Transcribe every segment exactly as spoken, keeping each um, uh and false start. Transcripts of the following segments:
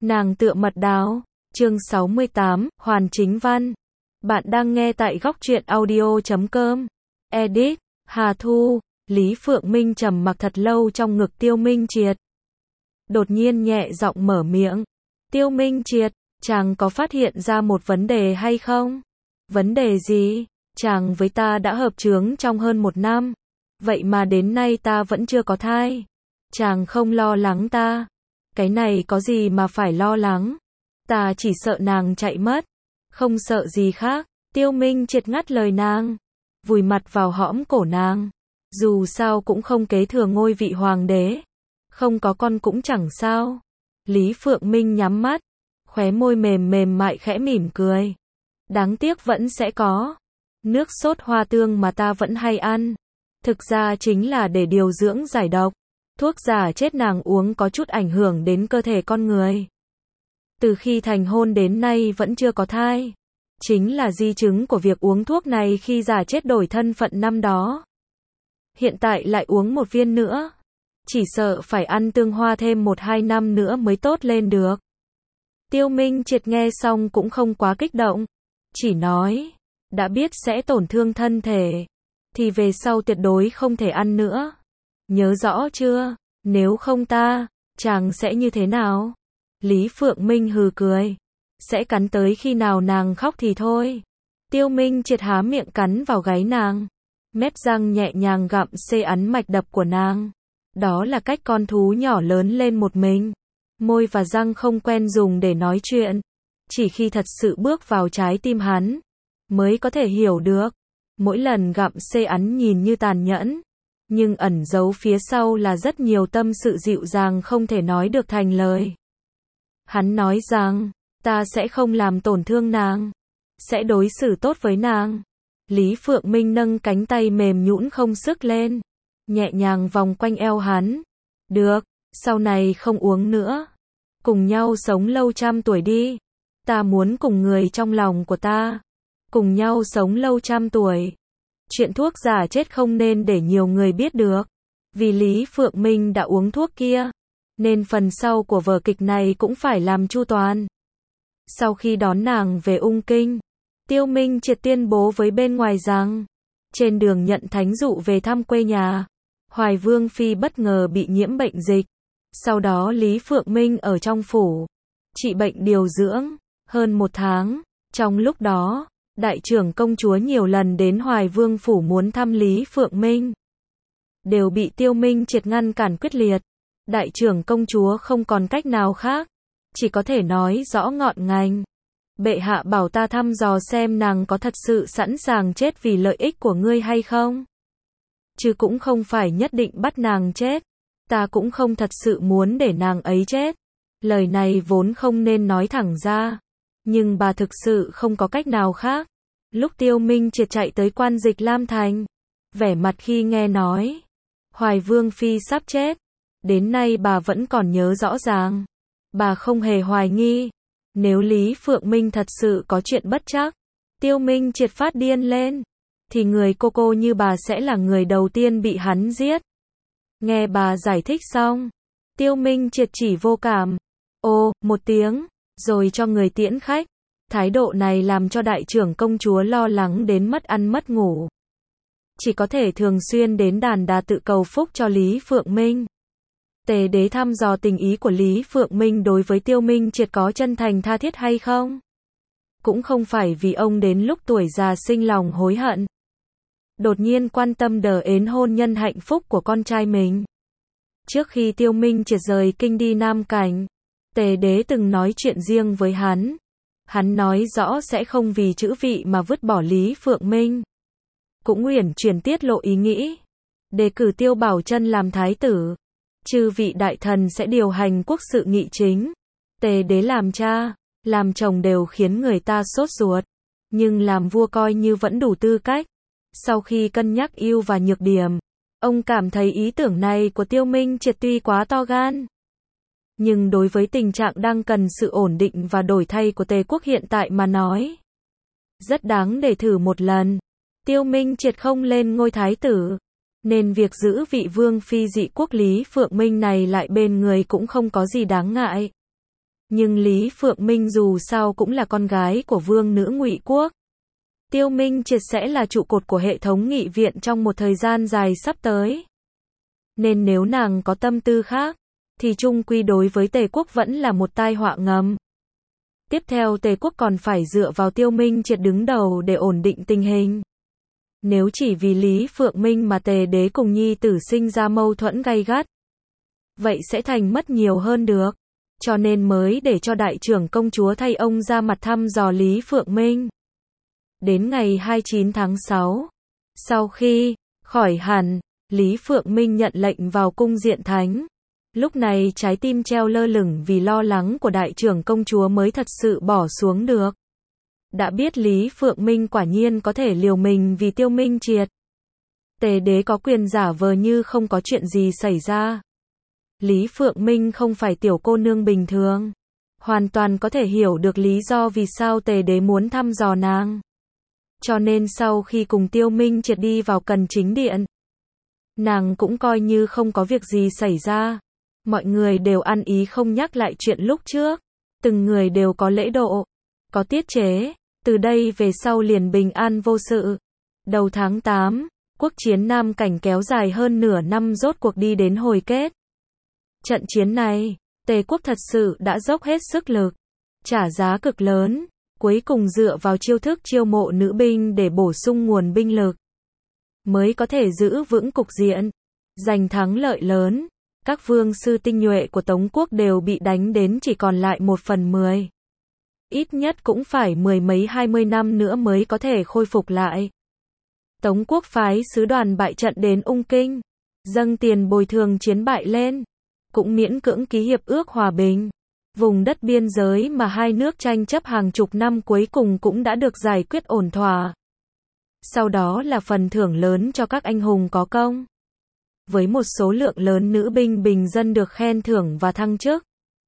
Nàng tựa mật đào. Chương sáu mươi tám, Hoàn Chính Văn. Bạn đang nghe tại góc truyện audio chấm com. Edit, Hà Thu. Lý Phượng Minh trầm mặc thật lâu trong ngực Tiêu Minh Triệt. Đột nhiên nhẹ giọng mở miệng. Tiêu Minh Triệt, chàng có phát hiện ra một vấn đề hay không? Vấn đề gì? Chàng với ta đã hợp chướng trong hơn một năm. Vậy mà đến nay ta vẫn chưa có thai. Chàng không lo lắng ta. Cái này có gì mà phải lo lắng? Ta chỉ sợ nàng chạy mất. Không sợ gì khác. Tiêu Minh Triệt ngắt lời nàng. Vùi mặt vào hõm cổ nàng. Dù sao cũng không kế thừa ngôi vị hoàng đế. Không có con cũng chẳng sao. Lý Phượng Minh nhắm mắt. Khóe môi mềm mềm mại khẽ mỉm cười. Đáng tiếc vẫn sẽ có. Nước sốt hoa tương mà ta vẫn hay ăn. Thực ra chính là để điều dưỡng giải độc. Thuốc giả chết nàng uống có chút ảnh hưởng đến cơ thể con người. Từ khi thành hôn đến nay vẫn chưa có thai. Chính là di chứng của việc uống thuốc này khi giả chết đổi thân phận năm đó. Hiện tại lại uống một viên nữa. Chỉ sợ phải ăn tương hoa thêm một hai năm nữa mới tốt lên được. Tiêu Minh Triệt nghe xong cũng không quá kích động. Chỉ nói, đã biết sẽ tổn thương thân thể. Thì về sau tuyệt đối không thể ăn nữa. Nhớ rõ chưa? Nếu không ta, chàng sẽ như thế nào? Lý Phượng Minh hừ cười. Sẽ cắn tới khi nào nàng khóc thì thôi. Tiêu Minh Triệt há miệng cắn vào gáy nàng. Mép răng nhẹ nhàng gặm xê ấn mạch đập của nàng. Đó là cách con thú nhỏ lớn lên một mình. Môi và răng không quen dùng để nói chuyện. Chỉ khi thật sự bước vào trái tim hắn, mới có thể hiểu được. Mỗi lần gặm xê ấn nhìn như tàn nhẫn. Nhưng ẩn giấu phía sau là rất nhiều tâm sự dịu dàng không thể nói được thành lời. Hắn nói rằng, ta sẽ không làm tổn thương nàng. Sẽ đối xử tốt với nàng. Lý Phượng Minh nâng cánh tay mềm nhũn không sức lên. Nhẹ nhàng vòng quanh eo hắn. Được, sau này không uống nữa. Cùng nhau sống lâu trăm tuổi đi. Ta muốn cùng người trong lòng của ta. Cùng nhau sống lâu trăm tuổi. Chuyện thuốc giả chết không nên để nhiều người biết được. Vì Lý Phượng Minh đã uống thuốc kia. Nên phần sau của vở kịch này cũng phải làm chu toàn. Sau khi đón nàng về ung kinh, Tiêu Minh Triệt tuyên bố với bên ngoài rằng, trên đường nhận thánh dụ về thăm quê nhà, Hoài Vương Phi bất ngờ bị nhiễm bệnh dịch. Sau đó Lý Phượng Minh ở trong phủ, trị bệnh điều dưỡng, hơn một tháng. Trong lúc đó, đại trưởng công chúa nhiều lần đến Hoài Vương phủ muốn thăm Lý Phượng Minh. Đều bị Tiêu Minh Triệt ngăn cản quyết liệt. Đại trưởng công chúa không còn cách nào khác. Chỉ có thể nói rõ ngọn ngành. Bệ hạ bảo ta thăm dò xem nàng có thật sự sẵn sàng chết vì lợi ích của ngươi hay không. Chứ cũng không phải nhất định bắt nàng chết. Ta cũng không thật sự muốn để nàng ấy chết. Lời này vốn không nên nói thẳng ra. Nhưng bà thực sự không có cách nào khác. Lúc Tiêu Minh Triệt chạy tới quan dịch Lam Thành, vẻ mặt khi nghe nói Hoài Vương Phi sắp chết, đến nay bà vẫn còn nhớ rõ ràng. Bà không hề hoài nghi. Nếu Lý Phượng Minh thật sự có chuyện bất trắc, Tiêu Minh Triệt phát điên lên, thì người cô cô như bà sẽ là người đầu tiên bị hắn giết. Nghe bà giải thích xong, Tiêu Minh Triệt chỉ vô cảm. Ô, một tiếng, rồi cho người tiễn khách. Thái độ này làm cho đại trưởng công chúa lo lắng đến mất ăn mất ngủ. Chỉ có thể thường xuyên đến đàn đà tự cầu phúc cho Lý Phượng Minh. Tề đế thăm dò tình ý của Lý Phượng Minh đối với Tiêu Minh Triệt có chân thành tha thiết hay không. Cũng không phải vì ông đến lúc tuổi già sinh lòng hối hận. Đột nhiên quan tâm đờ ến hôn nhân hạnh phúc của con trai mình. Trước khi Tiêu Minh Triệt rời kinh đi Nam Cảnh, Tề đế từng nói chuyện riêng với hắn. Hắn nói rõ sẽ không vì chữ vị mà vứt bỏ Lý Phượng Minh. Cũng uyển chuyển tiết lộ ý nghĩ. Đề cử Tiêu Bảo Chân làm thái tử. Chư vị đại thần sẽ điều hành quốc sự nghị chính. Tề đế làm cha, làm chồng đều khiến người ta sốt ruột. Nhưng làm vua coi như vẫn đủ tư cách. Sau khi cân nhắc ưu và nhược điểm, ông cảm thấy ý tưởng này của Tiêu Minh Triệt tuy quá to gan. Nhưng đối với tình trạng đang cần sự ổn định và đổi thay của Tề quốc hiện tại mà nói, rất đáng để thử một lần. Tiêu Minh Triệt không lên ngôi thái tử, nên việc giữ vị vương phi dị quốc Lý Phượng Minh này lại bên người cũng không có gì đáng ngại. Nhưng Lý Phượng Minh dù sao cũng là con gái của vương nữ Ngụy Quốc. Tiêu Minh Triệt sẽ là trụ cột của hệ thống nghị viện trong một thời gian dài sắp tới. Nên nếu nàng có tâm tư khác, thì chung quy đối với Tề quốc vẫn là một tai họa ngầm. Tiếp theo Tề quốc còn phải dựa vào Tiêu Minh Triệt đứng đầu để ổn định tình hình. Nếu chỉ vì Lý Phượng Minh mà Tề đế cùng nhi tử sinh ra mâu thuẫn gay gắt, vậy sẽ thành mất nhiều hơn được. Cho nên mới để cho đại trưởng công chúa thay ông ra mặt thăm dò Lý Phượng Minh. Đến ngày hai mươi chín tháng sáu, sau khi khỏi hẳn, Lý Phượng Minh nhận lệnh vào cung diện thánh. Lúc này trái tim treo lơ lửng vì lo lắng của đại trưởng công chúa mới thật sự bỏ xuống được. Đã biết Lý Phượng Minh quả nhiên có thể liều mình vì Tiêu Minh Triệt. Tề đế có quyền giả vờ như không có chuyện gì xảy ra. Lý Phượng Minh không phải tiểu cô nương bình thường. Hoàn toàn có thể hiểu được lý do vì sao Tề đế muốn thăm dò nàng. Cho nên sau khi cùng Tiêu Minh Triệt đi vào Cần Chính Điện, nàng cũng coi như không có việc gì xảy ra. Mọi người đều ăn ý không nhắc lại chuyện lúc trước. Từng người đều có lễ độ, có tiết chế. Từ đây về sau liền bình an vô sự. Đầu tháng tám, quốc chiến Nam Cảnh kéo dài hơn nửa năm rốt cuộc đi đến hồi kết. Trận chiến này, Tề quốc thật sự đã dốc hết sức lực, trả giá cực lớn, cuối cùng dựa vào chiêu thức chiêu mộ nữ binh để bổ sung nguồn binh lực, mới có thể giữ vững cục diện, giành thắng lợi lớn. Các vương sư tinh nhuệ của Tống quốc đều bị đánh đến chỉ còn lại một phần mười. Ít nhất cũng phải mười mấy hai mươi năm nữa mới có thể khôi phục lại. Tống quốc phái sứ đoàn bại trận đến Ung Kinh, dâng tiền bồi thường chiến bại lên, cũng miễn cưỡng ký hiệp ước hòa bình. Vùng đất biên giới mà hai nước tranh chấp hàng chục năm cuối cùng cũng đã được giải quyết ổn thỏa. Sau đó là phần thưởng lớn cho các anh hùng có công. Với một số lượng lớn nữ binh bình dân được khen thưởng và thăng chức,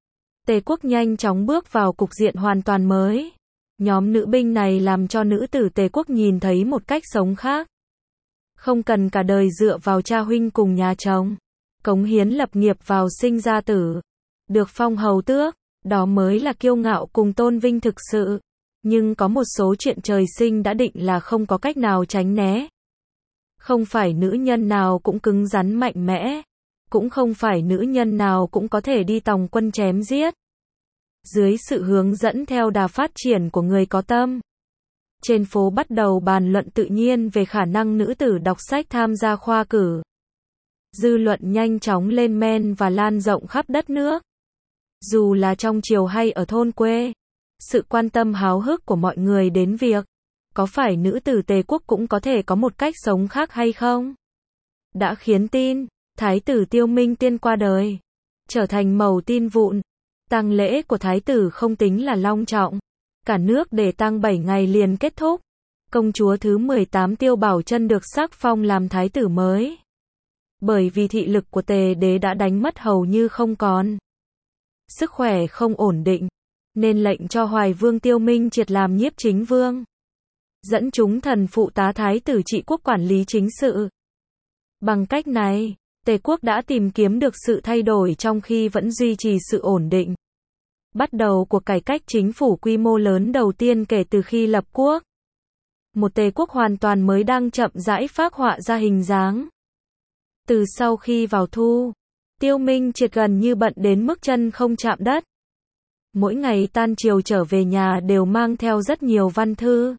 Tề quốc nhanh chóng bước vào cục diện hoàn toàn mới. Nhóm nữ binh này làm cho nữ tử Tề quốc nhìn thấy một cách sống khác. Không cần cả đời dựa vào cha huynh cùng nhà chồng, cống hiến lập nghiệp vào sinh ra tử, được phong hầu tước, đó mới là kiêu ngạo cùng tôn vinh thực sự. Nhưng có một số chuyện trời sinh đã định là không có cách nào tránh né. Không phải nữ nhân nào cũng cứng rắn mạnh mẽ, cũng không phải nữ nhân nào cũng có thể đi tòng quân chém giết. Dưới sự hướng dẫn theo đà phát triển của người có tâm, trên phố bắt đầu bàn luận tự nhiên về khả năng nữ tử đọc sách tham gia khoa cử. Dư luận nhanh chóng lên men và lan rộng khắp đất nước. Dù là trong triều hay ở thôn quê, sự quan tâm háo hức của mọi người đến việc có phải nữ tử Tề quốc cũng có thể có một cách sống khác hay không, đã khiến tin Thái tử Tiêu Minh Tiên qua đời trở thành mẩu tin vụn. Tang lễ của thái tử không tính là long trọng, cả nước để tang bảy ngày liền kết thúc. Công chúa thứ mười tám Tiêu Bảo Chân được sắc phong làm thái tử mới. Bởi vì thị lực của Tề đế đã đánh mất hầu như không còn, sức khỏe không ổn định, nên lệnh cho Hoài Vương Tiêu Minh Triệt làm nhiếp chính vương, dẫn chúng thần phụ tá thái tử trị quốc quản lý chính sự. Bằng cách này, Tề quốc đã tìm kiếm được sự thay đổi trong khi vẫn duy trì sự ổn định. Bắt đầu cuộc cải cách chính phủ quy mô lớn đầu tiên kể từ khi lập quốc. Một Tề quốc hoàn toàn mới đang chậm rãi phác họa ra hình dáng. Từ sau khi vào thu, Tiêu Minh Triệt gần như bận đến mức chân không chạm đất. Mỗi ngày tan chiều trở về nhà đều mang theo rất nhiều văn thư,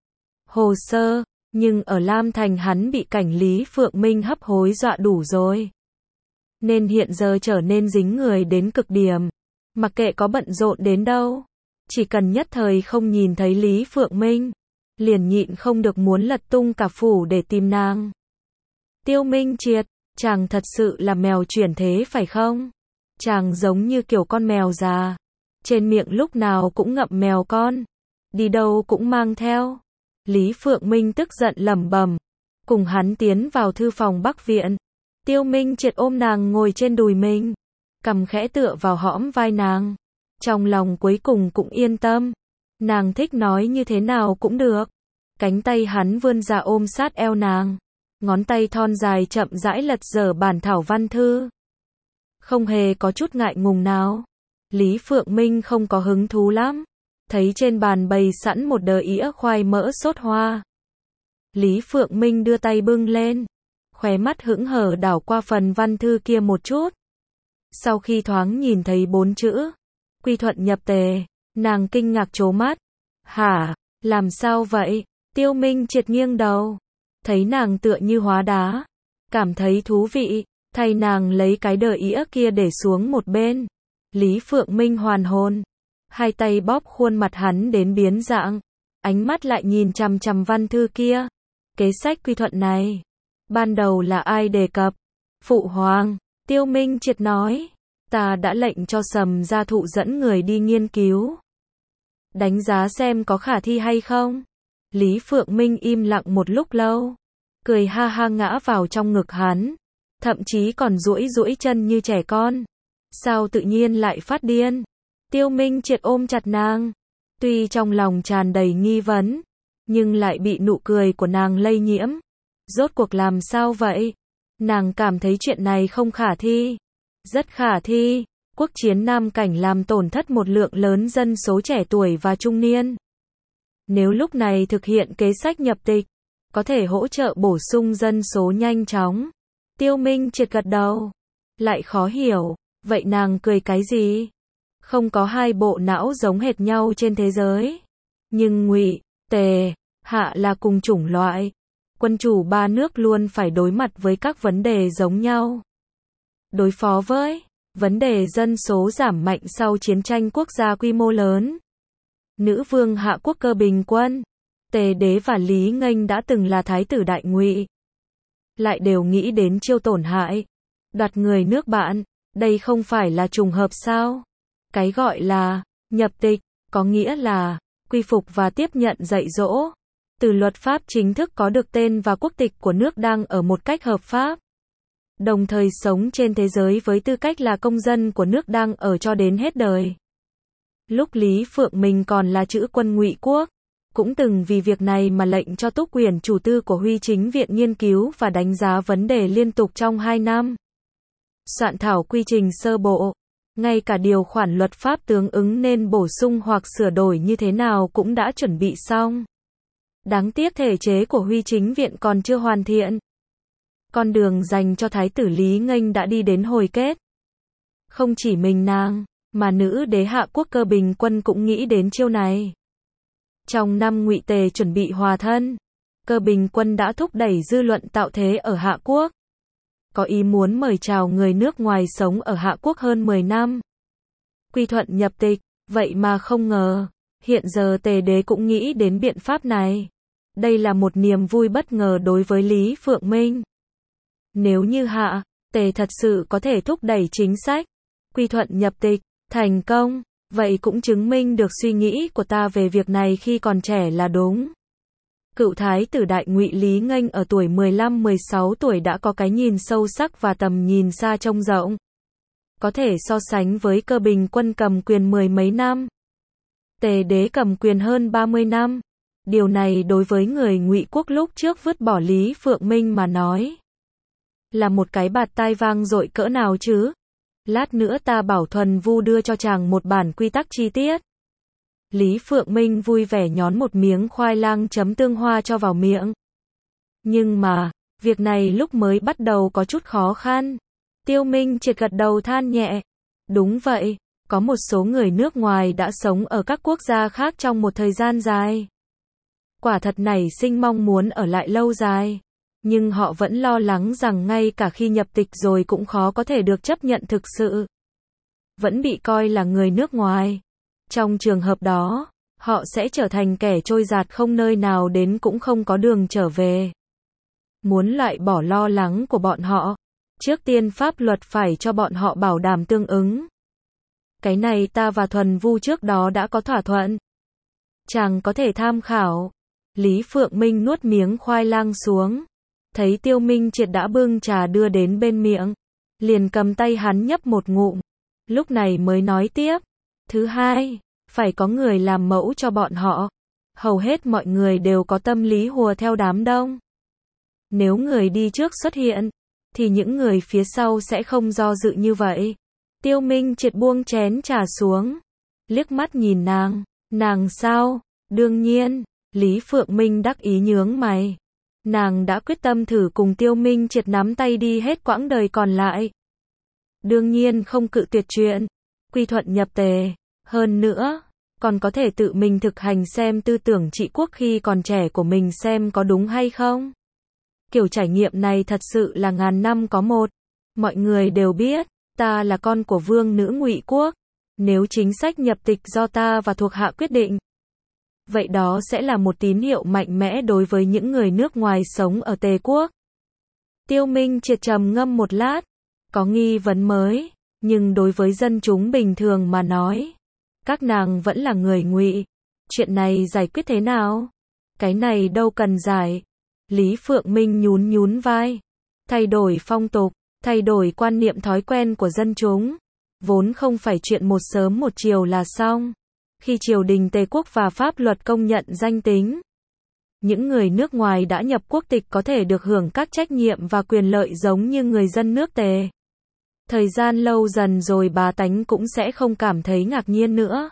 hồ sơ, nhưng ở Lam Thành hắn bị cảnh Lý Phượng Minh hấp hối dọa đủ rồi. Nên hiện giờ trở nên dính người đến cực điểm. Mặc kệ có bận rộn đến đâu, chỉ cần nhất thời không nhìn thấy Lý Phượng Minh, liền nhịn không được muốn lật tung cả phủ để tìm nàng. Tiêu Minh Triệt, chàng thật sự là mèo chuyển thế phải không? Chàng giống như kiểu con mèo già, trên miệng lúc nào cũng ngậm mèo con, đi đâu cũng mang theo. Lý Phượng Minh tức giận lẩm bẩm, cùng hắn tiến vào thư phòng Bắc viện. Tiêu Minh Triệt ôm nàng ngồi trên đùi mình, cằm khẽ tựa vào hõm vai nàng. Trong lòng cuối cùng cũng yên tâm, nàng thích nói như thế nào cũng được. Cánh tay hắn vươn ra ôm sát eo nàng, ngón tay thon dài chậm rãi lật dở bản thảo văn thư. Không hề có chút ngại ngùng nào. Lý Phượng Minh không có hứng thú lắm. Thấy trên bàn bày sẵn một đờ ĩa khoai mỡ sốt hoa. Lý Phượng Minh đưa tay bưng lên. Khóe mắt hững hờ đảo qua phần văn thư kia một chút. Sau khi thoáng nhìn thấy bốn chữ Quy Thuận nhập tề, nàng kinh ngạc trố mắt. Hả, làm sao vậy? Tiêu Minh Triệt nghiêng đầu. Thấy nàng tựa như hóa đá. Cảm thấy thú vị, thay nàng lấy cái đờ ĩa kia để xuống một bên. Lý Phượng Minh hoàn hồn. Hai tay bóp khuôn mặt hắn đến biến dạng. Ánh mắt lại nhìn chằm chằm văn thư kia. Kế sách quy thuận này. Ban đầu là ai đề cập? Phụ hoàng. Tiêu Minh Triệt nói. Ta đã lệnh cho Sầm Gia Thụ dẫn người đi nghiên cứu. Đánh giá xem có khả thi hay không. Lý Phượng Minh im lặng một lúc lâu. Cười ha ha ngã vào trong ngực hắn. Thậm chí còn duỗi duỗi chân như trẻ con. Sao tự nhiên lại phát điên? Tiêu Minh Triệt ôm chặt nàng. Tuy trong lòng tràn đầy nghi vấn, nhưng lại bị nụ cười của nàng lây nhiễm. Rốt cuộc làm sao vậy? Nàng cảm thấy chuyện này không khả thi. Rất khả thi. Quốc chiến Nam Cảnh làm tổn thất một lượng lớn dân số trẻ tuổi và trung niên. Nếu lúc này thực hiện kế sách nhập tịch, có thể hỗ trợ bổ sung dân số nhanh chóng. Tiêu Minh Triệt gật đầu. Lại khó hiểu, vậy nàng cười cái gì? Không có hai bộ não giống hệt nhau trên thế giới. Nhưng Ngụy, Tề, Hạ là cùng chủng loại. Quân chủ ba nước luôn phải đối mặt với các vấn đề giống nhau. Đối phó với vấn đề dân số giảm mạnh sau chiến tranh quốc gia quy mô lớn. Nữ vương Hạ Quốc Cơ Bình Quân, Tề đế và Lý Nghênh đã từng là thái tử Đại Ngụy. Lại đều nghĩ đến chiêu tổn hại, đoạt người nước bạn, đây không phải là trùng hợp sao? Cái gọi là nhập tịch, có nghĩa là quy phục và tiếp nhận dạy dỗ. Từ luật pháp chính thức có được tên và quốc tịch của nước đang ở một cách hợp pháp. Đồng thời sống trên thế giới với tư cách là công dân của nước đang ở cho đến hết đời. Lúc Lý Phượng Minh còn là chữ quân Ngụy Quốc, cũng từng vì việc này mà lệnh cho túc quyền chủ tư của Huy Chính Viện nghiên cứu và đánh giá vấn đề liên tục trong hai năm. Soạn thảo quy trình sơ bộ, ngay cả điều khoản luật pháp tương ứng nên bổ sung hoặc sửa đổi như thế nào cũng đã chuẩn bị xong. Đáng tiếc thể chế của Huy Chính Viện còn chưa hoàn thiện. Con đường dành cho Thái tử Lý Nghênh đã đi đến hồi kết. Không chỉ mình nàng, mà nữ đế Hạ Quốc Cơ Bình Quân cũng nghĩ đến chiêu này. Trong năm Ngụy Tề chuẩn bị hòa thân, Cơ Bình Quân đã thúc đẩy dư luận tạo thế ở Hạ Quốc. Có ý muốn mời chào người nước ngoài sống ở Hạ Quốc hơn mười năm. Quy thuận nhập tịch, vậy mà không ngờ, hiện giờ Tề đế cũng nghĩ đến biện pháp này. Đây là một niềm vui bất ngờ đối với Lý Phượng Minh. Nếu như Hạ, Tề thật sự có thể thúc đẩy chính sách quy thuận nhập tịch thành công, vậy cũng chứng minh được suy nghĩ của ta về việc này khi còn trẻ là đúng. Cựu thái tử Đại Ngụy Lý Nghênh ở tuổi mười lăm mười sáu tuổi đã có cái nhìn sâu sắc và tầm nhìn xa trông rộng. Có thể so sánh với Cơ Bình Quân cầm quyền mười mấy năm. Tề đế cầm quyền hơn ba mươi năm. Điều này đối với người Ngụy Quốc lúc trước vứt bỏ Lý Phượng Minh mà nói là một cái bạt tai vang dội cỡ nào chứ. Lát nữa ta bảo Thuần Vu đưa cho chàng một bản quy tắc chi tiết. Lý Phượng Minh vui vẻ nhón một miếng khoai lang chấm tương hoa cho vào miệng. Nhưng mà, việc này lúc mới bắt đầu có chút khó khăn. Tiêu Minh Triệt gật đầu than nhẹ. Đúng vậy, có một số người nước ngoài đã sống ở các quốc gia khác trong một thời gian dài. Quả thật nảy sinh mong muốn ở lại lâu dài. Nhưng họ vẫn lo lắng rằng ngay cả khi nhập tịch rồi cũng khó có thể được chấp nhận thực sự. Vẫn bị coi là người nước ngoài. Trong trường hợp đó, họ sẽ trở thành kẻ trôi dạt không nơi nào đến cũng không có đường trở về. Muốn loại bỏ lo lắng của bọn họ, trước tiên pháp luật phải cho bọn họ bảo đảm tương ứng. Cái này ta và Thuần Vu trước đó đã có thỏa thuận. Chàng có thể tham khảo. Lý Phượng Minh nuốt miếng khoai lang xuống. Thấy Tiêu Minh Triệt đã bưng trà đưa đến bên miệng. Liền cầm tay hắn nhấp một ngụm. Lúc này mới nói tiếp. Thứ hai, phải có người làm mẫu cho bọn họ. Hầu hết mọi người đều có tâm lý hùa theo đám đông. Nếu người đi trước xuất hiện, thì những người phía sau sẽ không do dự như vậy. Tiêu Minh Triệt buông chén trà xuống, liếc mắt nhìn nàng, nàng sao? Đương nhiên, Lý Phượng Minh đắc ý nhướng mày. Nàng đã quyết tâm thử cùng Tiêu Minh Triệt nắm tay đi hết quãng đời còn lại. Đương nhiên không cự tuyệt chuyện quy thuận nhập tề, hơn nữa, còn có thể tự mình thực hành xem tư tưởng trị quốc khi còn trẻ của mình xem có đúng hay không. Kiểu trải nghiệm này thật sự là ngàn năm có một. Mọi người đều biết, ta là con của vương nữ Ngụy quốc. Nếu chính sách nhập tịch do ta và thuộc hạ quyết định, vậy đó sẽ là một tín hiệu mạnh mẽ đối với những người nước ngoài sống ở Tề quốc. Tiêu Minh Triệt trầm ngâm một lát, có nghi vấn mới, nhưng đối với dân chúng bình thường mà nói, các nàng vẫn là người Ngụy. Chuyện này giải quyết thế nào? Cái này đâu cần giải. Lý Phượng Minh nhún nhún vai. Thay đổi phong tục, thay đổi quan niệm thói quen của dân chúng, vốn không phải chuyện một sớm một chiều là xong. Khi triều đình Tề quốc và pháp luật công nhận danh tính, những người nước ngoài đã nhập quốc tịch có thể được hưởng các trách nhiệm và quyền lợi giống như người dân nước Tề. Thời gian lâu dần rồi bá tánh cũng sẽ không cảm thấy ngạc nhiên nữa.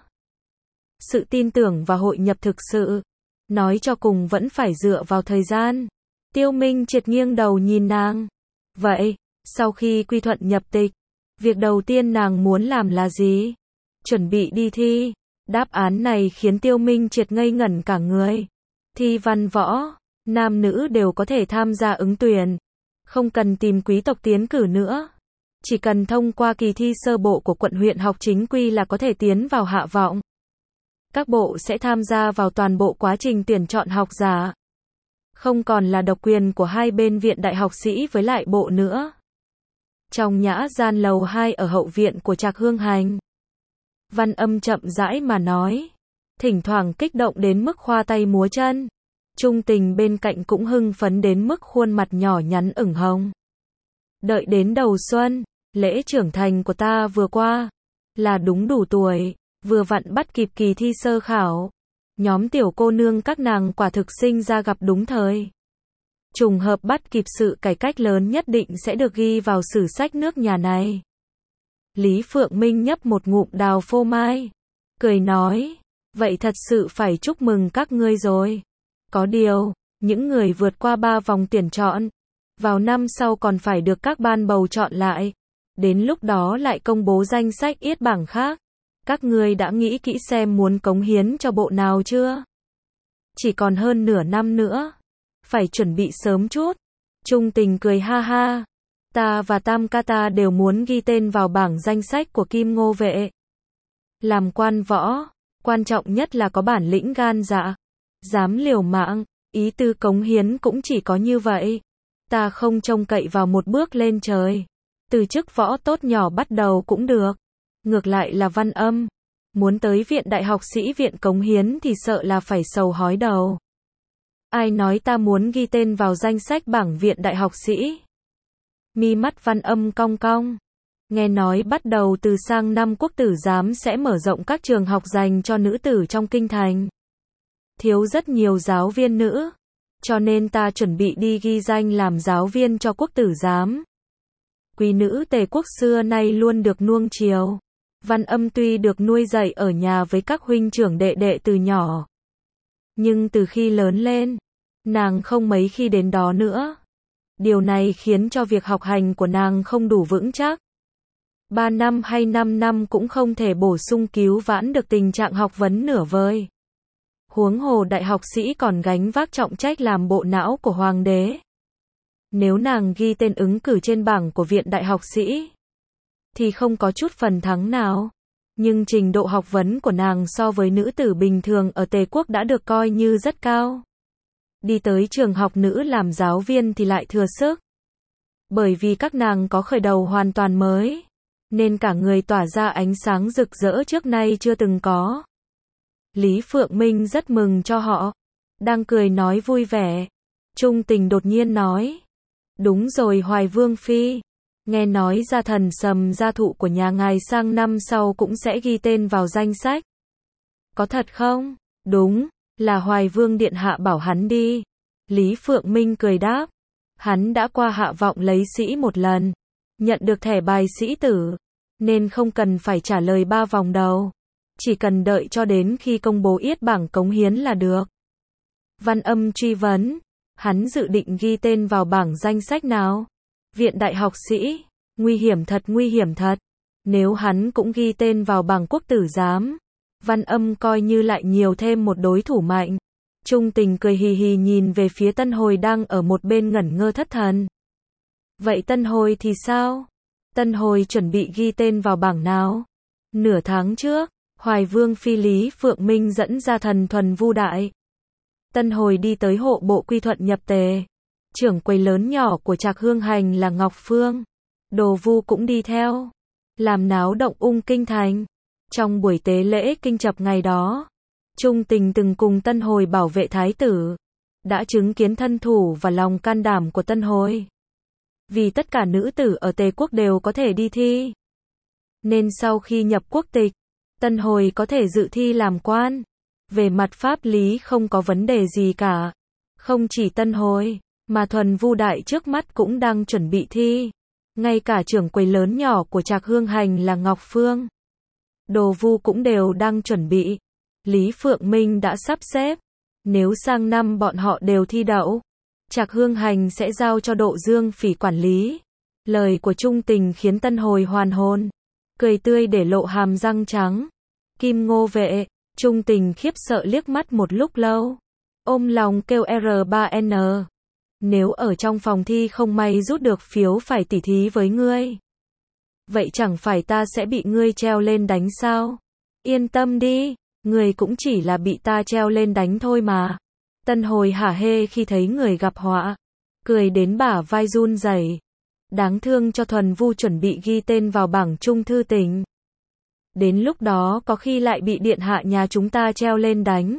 Sự tin tưởng và hội nhập thực sự, nói cho cùng vẫn phải dựa vào thời gian. Tiêu Minh Triệt nghiêng đầu nhìn nàng. Vậy, sau khi quy thuận nhập tịch, việc đầu tiên nàng muốn làm là gì? Chuẩn bị đi thi. Đáp án này khiến Tiêu Minh Triệt ngây ngẩn cả người. Thi văn võ, nam nữ đều có thể tham gia ứng tuyển. Không cần tìm quý tộc tiến cử nữa. Chỉ cần thông qua kỳ thi sơ bộ của quận huyện học chính quy là có thể tiến vào hạ vọng. Các bộ sẽ tham gia vào toàn bộ quá trình tuyển chọn học giả. Không còn là độc quyền của hai bên viện đại học sĩ với lại bộ nữa. Trong nhã gian lầu hai ở hậu viện của Trạc Hương Hành, Văn Âm chậm rãi mà nói, thỉnh thoảng kích động đến mức khoa tay múa chân. Trung Tình bên cạnh cũng hưng phấn đến mức khuôn mặt nhỏ nhắn ửng hồng. Đợi đến đầu xuân, lễ trưởng thành của ta vừa qua, là đúng đủ tuổi, vừa vặn bắt kịp kỳ thi sơ khảo. Nhóm tiểu cô nương các nàng quả thực sinh ra gặp đúng thời. Trùng hợp bắt kịp sự cải cách lớn nhất định sẽ được ghi vào sử sách nước nhà này. Lý Phượng Minh nhấp một ngụm đào phô mai, cười nói, vậy thật sự phải chúc mừng các ngươi rồi. Có điều, những người vượt qua ba vòng tuyển chọn, vào năm sau còn phải được các ban bầu chọn lại. Đến lúc đó lại công bố danh sách yết bảng khác. Các ngươi đã nghĩ kỹ xem muốn cống hiến cho bộ nào chưa? Chỉ còn hơn nửa năm nữa. Phải chuẩn bị sớm chút. Trung Tình cười ha ha. Ta và Tam ca ta đều muốn ghi tên vào bảng danh sách của Kim Ngô vệ. Làm quan võ, quan trọng nhất là có bản lĩnh gan dạ. Dám liều mạng, ý tư cống hiến cũng chỉ có như vậy. Ta không trông cậy vào một bước lên trời. Từ chức võ tốt nhỏ bắt đầu cũng được. Ngược lại là Văn Âm, muốn tới viện đại học sĩ viện cống hiến thì sợ là phải sầu hói đầu. Ai nói ta muốn ghi tên vào danh sách bảng viện đại học sĩ? Mi mắt Văn Âm cong cong. Nghe nói bắt đầu từ sang năm quốc tử giám sẽ mở rộng các trường học dành cho nữ tử trong kinh thành. Thiếu rất nhiều giáo viên nữ, cho nên ta chuẩn bị đi ghi danh làm giáo viên cho quốc tử giám. Quý nữ Tề quốc xưa nay luôn được nuông chiều. Văn Âm tuy được nuôi dạy ở nhà với các huynh trưởng đệ đệ từ nhỏ, nhưng từ khi lớn lên, nàng không mấy khi đến đó nữa. Điều này khiến cho việc học hành của nàng không đủ vững chắc. Ba năm hay năm năm cũng không thể bổ sung cứu vãn được tình trạng học vấn nửa vời. Huống hồ đại học sĩ còn gánh vác trọng trách làm bộ não của hoàng đế. Nếu nàng ghi tên ứng cử trên bảng của viện đại học sĩ, thì không có chút phần thắng nào. Nhưng trình độ học vấn của nàng so với nữ tử bình thường ở Tề quốc đã được coi như rất cao. Đi tới trường học nữ làm giáo viên thì lại thừa sức. Bởi vì các nàng có khởi đầu hoàn toàn mới, nên cả người tỏa ra ánh sáng rực rỡ trước nay chưa từng có. Lý Phượng Minh rất mừng cho họ. Đang cười nói vui vẻ, Trung Tình đột nhiên nói, đúng rồi Hoài Vương Phi, nghe nói gia thần Sầm gia thụ của nhà ngài sang năm sau cũng sẽ ghi tên vào danh sách. Có thật không? Đúng, là Hoài Vương điện hạ bảo hắn đi. Lý Phượng Minh cười đáp, hắn đã qua hạ vọng lấy sĩ một lần, nhận được thẻ bài sĩ tử. nên không cần phải trả lời ba vòng đầu. Chỉ cần đợi cho đến khi công bố yết bảng cống hiến là được. Văn Âm truy vấn, hắn dự định ghi tên vào bảng danh sách nào? Viện đại học sĩ, nguy hiểm thật nguy hiểm thật. Nếu hắn cũng ghi tên vào bảng quốc tử giám, Văn Âm coi như lại nhiều thêm một đối thủ mạnh. Trung Tình cười hì hì nhìn về phía Tân Hồi đang ở một bên ngẩn ngơ thất thần. Vậy Tân Hồi thì sao? Tân Hồi chuẩn bị ghi tên vào bảng nào? Nửa tháng trước, Hoài Vương phi Lý Phượng Minh dẫn ra thần thuần vu đại. Tân Hồi đi tới hộ bộ quy thuận nhập tề. Trưởng quầy lớn nhỏ của Trạc Hương Hành là Ngọc Phương. Đồ vu cũng đi theo. Làm náo động ung kinh thành. Trong buổi tế lễ kinh chập ngày đó, Trung Tình từng cùng Tân Hồi bảo vệ thái tử. Đã chứng kiến thân thủ và lòng can đảm của Tân Hồi. Vì tất cả nữ tử ở Tề quốc đều có thể đi thi. Nên sau khi nhập quốc tịch, Tân Hồi có thể dự thi làm quan. Về mặt pháp lý không có vấn đề gì cả. Không chỉ Tân Hồi, mà thuần vu đại trước mắt cũng đang chuẩn bị thi. Ngay cả trưởng quầy lớn nhỏ của Trạc Hương Hành là Ngọc Phương. Đồ vu cũng đều đang chuẩn bị. Lý Phượng Minh đã sắp xếp. Nếu sang năm bọn họ đều thi đậu, Trạc Hương Hành sẽ giao cho Độ Dương Phỉ quản lý. Lời của Trung Tình khiến Tân Hồi hoàn hồn. Cười tươi để lộ hàm răng trắng. Kim Ngô vệ, Trung Tình khiếp sợ liếc mắt một lúc lâu. Ôm lòng kêu R ba N. Nếu ở trong phòng thi không may rút được phiếu phải tỉ thí với ngươi, vậy chẳng phải ta sẽ bị ngươi treo lên đánh sao? Yên tâm đi, ngươi cũng chỉ là bị ta treo lên đánh thôi mà. Tân Hồi hả hê khi thấy người gặp họa. Cười đến bả vai run rẩy. Đáng thương cho thuần vu chuẩn bị ghi tên vào bảng trung thư tỉnh. Đến lúc đó có khi lại bị điện hạ nhà chúng ta treo lên đánh.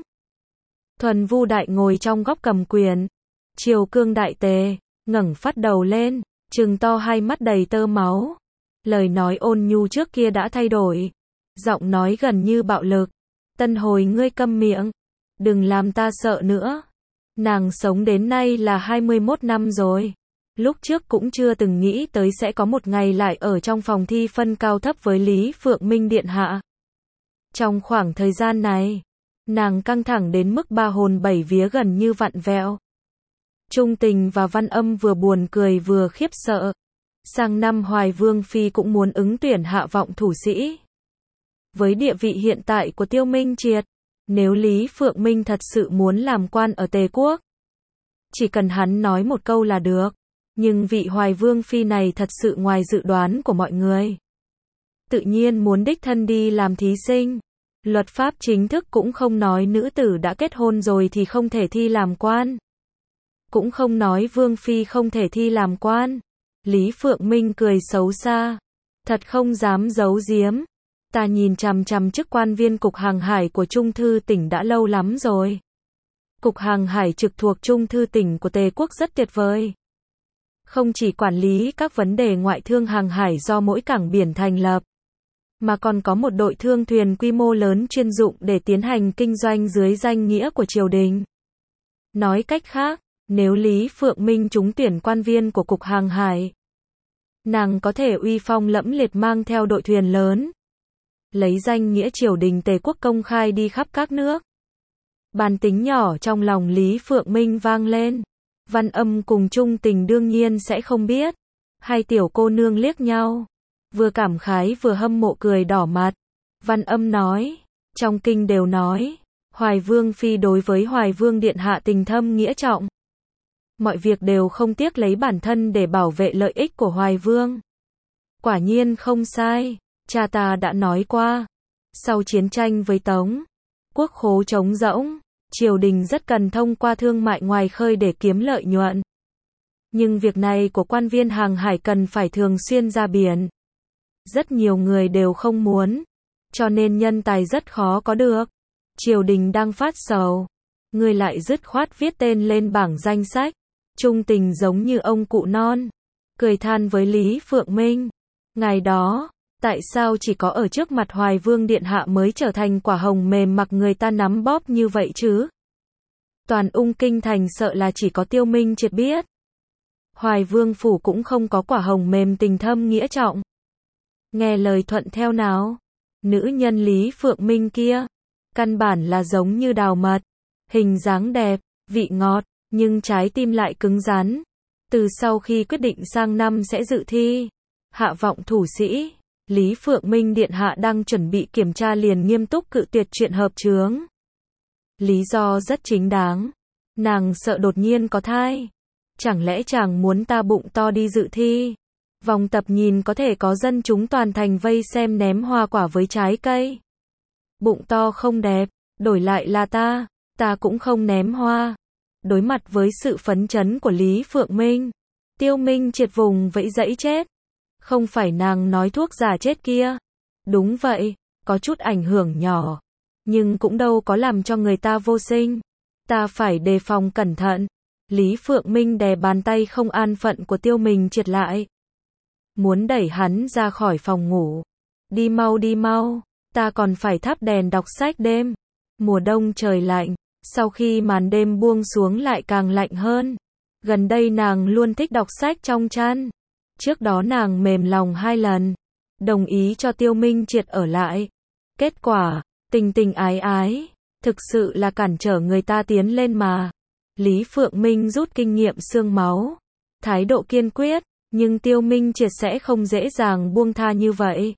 Thuần vu đại ngồi trong góc cầm quyền. Triều cương đại tề, ngẩng phát đầu lên, trừng to hai mắt đầy tơ máu. Lời nói ôn nhu trước kia đã thay đổi. Giọng nói gần như bạo lực. Tân Hồi ngươi câm miệng. Đừng làm ta sợ nữa. Nàng sống đến nay là hai mươi mốt năm rồi. Lúc trước cũng chưa từng nghĩ tới sẽ có một ngày lại ở trong phòng thi phân cao thấp với Lý Phượng Minh điện hạ. Trong khoảng thời gian này, nàng căng thẳng đến mức ba hồn bảy vía gần như vặn vẹo. Trung Tình và Văn Âm vừa buồn cười vừa khiếp sợ. Sang năm Hoài Vương phi cũng muốn ứng tuyển hạ vọng thủ sĩ. Với địa vị hiện tại của Tiêu Minh Triệt, nếu Lý Phượng Minh thật sự muốn làm quan ở Tề quốc, chỉ cần hắn nói một câu là được. Nhưng vị Hoài Vương phi này thật sự ngoài dự đoán của mọi người. Tự nhiên muốn đích thân đi làm thí sinh. Luật pháp chính thức cũng không nói nữ tử đã kết hôn rồi thì không thể thi làm quan. Cũng không nói Vương phi không thể thi làm quan. Lý Phượng Minh cười xấu xa. Thật không dám giấu giếm. Ta nhìn chằm chằm chức quan viên cục hàng hải của Trung thư tỉnh đã lâu lắm rồi. Cục hàng hải trực thuộc Trung thư tỉnh của Tề quốc rất tuyệt vời. Không chỉ quản lý các vấn đề ngoại thương hàng hải do mỗi cảng biển thành lập, mà còn có một đội thương thuyền quy mô lớn chuyên dụng để tiến hành kinh doanh dưới danh nghĩa của triều đình. Nói cách khác, nếu Lý Phượng Minh trúng tuyển quan viên của Cục Hàng hải, nàng có thể uy phong lẫm liệt mang theo đội thuyền lớn, lấy danh nghĩa triều đình Tề quốc công khai đi khắp các nước. Bản tính nhỏ trong lòng Lý Phượng Minh vang lên. Văn Âm cùng Trung Tình đương nhiên sẽ không biết. Hai tiểu cô nương liếc nhau, vừa cảm khái vừa hâm mộ cười đỏ mặt. Văn Âm nói, trong kinh đều nói, Hoài Vương phi đối với Hoài Vương điện hạ tình thâm nghĩa trọng. Mọi việc đều không tiếc lấy bản thân để bảo vệ lợi ích của Hoài Vương. Quả nhiên không sai, cha ta đã nói qua. Sau chiến tranh với Tống, quốc khố trống rỗng, triều đình rất cần thông qua thương mại ngoài khơi để kiếm lợi nhuận. Nhưng việc này của quan viên hàng hải cần phải thường xuyên ra biển. Rất nhiều người đều không muốn, cho nên nhân tài rất khó có được. Triều đình đang phát sầu, người lại dứt khoát viết tên lên bảng danh sách. Trung Tình giống như ông cụ non, cười than với Lý Phượng Minh. Ngày đó, tại sao chỉ có ở trước mặt Hoài Vương điện hạ mới trở thành quả hồng mềm mặc người ta nắm bóp như vậy chứ? Toàn ung kinh thành sợ là chỉ có Tiêu Minh Triệt biết. Hoài Vương phủ cũng không có quả hồng mềm tình thâm nghĩa trọng. nghe lời thuận theo nào. Nữ nhân Lý Phượng Minh kia, căn bản là giống như đào mật, hình dáng đẹp, vị ngọt, nhưng trái tim lại cứng rắn. Từ sau khi quyết định sang năm sẽ dự thi, hạ vọng thủ sĩ, Lý Phượng Minh điện hạ đang chuẩn bị kiểm tra liền nghiêm túc cự tuyệt chuyện hợp chướng. Lý do rất chính đáng, nàng sợ đột nhiên có thai. Chẳng lẽ chàng muốn ta bụng to đi dự thi? Vòng tập nhìn có thể có dân chúng toàn thành vây xem ném hoa quả với trái cây. Bụng to không đẹp, đổi lại là ta, ta cũng không ném hoa. Đối mặt với sự phấn chấn của Lý Phượng Minh, Tiêu Minh Triệt vùng vẫy dẫy chết. Không phải nàng nói thuốc giả chết kia. Đúng vậy, có chút ảnh hưởng nhỏ, nhưng cũng đâu có làm cho người ta vô sinh. Ta phải đề phòng cẩn thận. Lý Phượng Minh đè bàn tay không an phận của Tiêu Minh Triệt lại, muốn đẩy hắn ra khỏi phòng ngủ. Đi mau đi mau, ta còn phải thắp đèn đọc sách đêm. Mùa đông trời lạnh, sau khi màn đêm buông xuống lại càng lạnh hơn. Gần đây nàng luôn thích đọc sách trong chăn. Trước đó nàng mềm lòng hai lần, đồng ý cho Tiêu Minh Triệt ở lại. Kết quả, tình tình ái ái, thực sự là cản trở người ta tiến lên mà. Lý Phượng Minh rút kinh nghiệm xương máu, thái độ kiên quyết, nhưng Tiêu Minh Triệt sẽ không dễ dàng buông tha như vậy.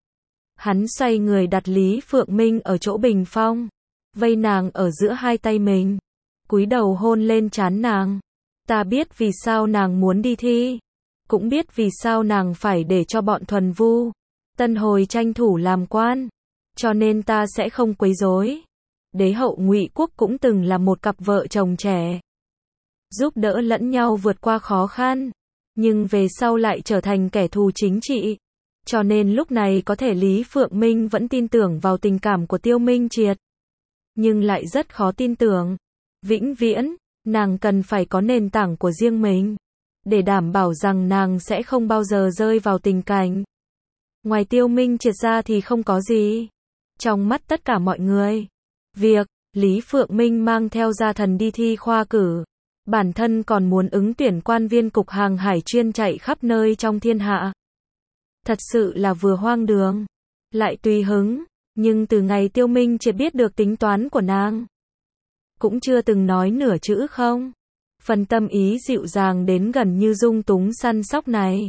Hắn xoay người đặt Lý Phượng Minh ở chỗ bình phong, vây nàng ở giữa hai tay mình, cúi đầu hôn lên trán nàng. Ta biết vì sao nàng muốn đi thi, cũng biết vì sao nàng phải để cho bọn thuần vu, tân hồi tranh thủ làm quan, cho nên ta sẽ không quấy rối. Đế hậu Ngụy Quốc cũng từng là một cặp vợ chồng trẻ, giúp đỡ lẫn nhau vượt qua khó khăn, nhưng về sau lại trở thành kẻ thù chính trị. Cho nên lúc này có thể Lý Phượng Minh vẫn tin tưởng vào tình cảm của Tiêu Minh Triệt, nhưng lại rất khó tin tưởng. Vĩnh viễn, nàng cần phải có nền tảng của riêng mình, để đảm bảo rằng nàng sẽ không bao giờ rơi vào tình cảnh. Ngoài Tiêu Minh Triệt ra thì không có gì. Trong mắt tất cả mọi người, việc Lý Phượng Minh mang theo gia thần đi thi khoa cử, bản thân còn muốn ứng tuyển quan viên cục hàng hải chuyên chạy khắp nơi trong thiên hạ, thật sự là vừa hoang đường, lại tùy hứng. Nhưng từ ngày Tiêu Minh Triệt biết được tính toán của nàng, cũng chưa từng nói nửa chữ không. Phần tâm ý dịu dàng đến gần như dung túng săn sóc này,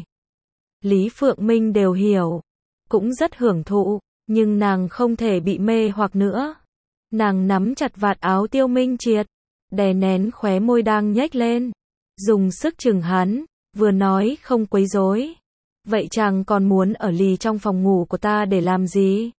Lý Phượng Minh đều hiểu, cũng rất hưởng thụ, nhưng nàng không thể bị mê hoặc nữa. Nàng nắm chặt vạt áo Tiêu Minh Triệt, đè nén khóe môi đang nhếch lên, dùng sức chừng hắn, vừa nói không quấy rối. Vậy chàng còn muốn ở lì trong phòng ngủ của ta để làm gì?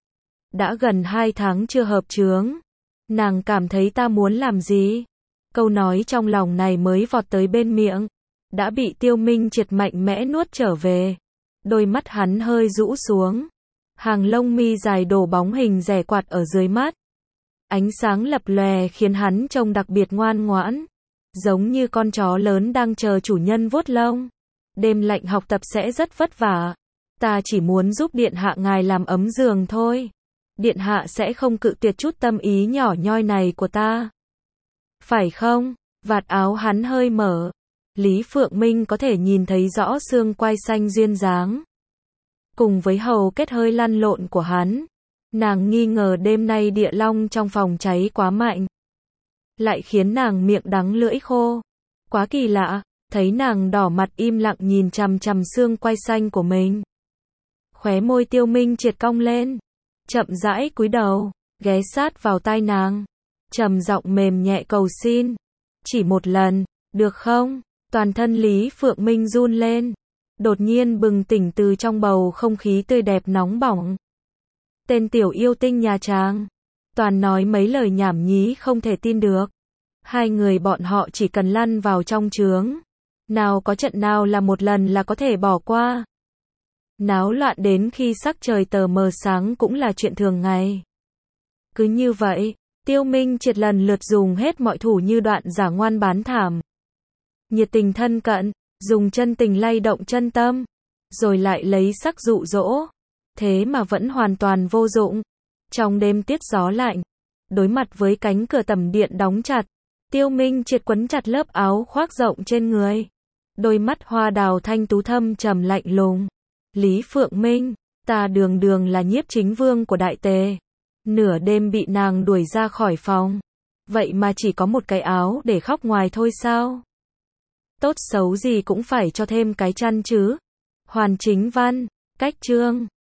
Đã gần hai tháng chưa hợp chướng, nàng cảm thấy ta muốn làm gì? Câu nói trong lòng này mới vọt tới bên miệng, đã bị Tiêu Minh Triệt mạnh mẽ nuốt trở về. Đôi mắt hắn hơi rũ xuống, hàng lông mi dài đổ bóng hình rẻ quạt ở dưới mắt. Ánh sáng lập lòe khiến hắn trông đặc biệt ngoan ngoãn, giống như con chó lớn đang chờ chủ nhân vuốt lông. Đêm lạnh học tập sẽ rất vất vả, ta chỉ muốn giúp điện hạ ngài làm ấm giường thôi. Điện hạ sẽ không cự tuyệt chút tâm ý nhỏ nhoi này của ta, phải không? Vạt áo hắn hơi mở, Lý Phượng Minh có thể nhìn thấy rõ xương quai xanh duyên dáng, cùng với hầu kết hơi lăn lộn của hắn. Nàng nghi ngờ đêm nay địa long trong phòng cháy quá mạnh, lại khiến nàng miệng đắng lưỡi khô. Quá kỳ lạ, thấy nàng đỏ mặt im lặng nhìn chằm chằm xương quai xanh của mình. Khóe môi Tiêu Minh Triệt cong lên, chậm rãi cúi đầu, ghé sát vào tai nàng, trầm giọng mềm nhẹ cầu xin. Chỉ một lần, được không? Toàn thân Lý Phượng Minh run lên, đột nhiên bừng tỉnh từ trong bầu không khí tươi đẹp nóng bỏng. Tên tiểu yêu tinh nhà chàng, toàn nói mấy lời nhảm nhí không thể tin được. Hai người bọn họ chỉ cần lăn vào trong chướng, nào có trận nào là một lần là có thể bỏ qua. Náo loạn đến khi sắc trời tờ mờ sáng cũng là chuyện thường ngày. Cứ như vậy, Tiêu Minh Triệt lần lượt dùng hết mọi thủ như đoạn giả ngoan bán thảm, nhiệt tình thân cận, dùng chân tình lay động chân tâm, rồi lại lấy sắc dụ dỗ, thế mà vẫn hoàn toàn vô dụng. Trong đêm tiết gió lạnh, đối mặt với cánh cửa tầm điện đóng chặt, Tiêu Minh Triệt quấn chặt lớp áo khoác rộng trên người, đôi mắt hoa đào thanh tú thâm trầm lạnh lùng. Lý Phượng Minh, Ta đường đường là nhiếp chính vương của đại tề. Nửa đêm bị nàng đuổi ra khỏi phòng. Vậy mà chỉ có một cái áo để khóc ngoài thôi sao? Tốt xấu gì cũng phải cho thêm cái chăn chứ. Hoàn Chính Văn, cách chương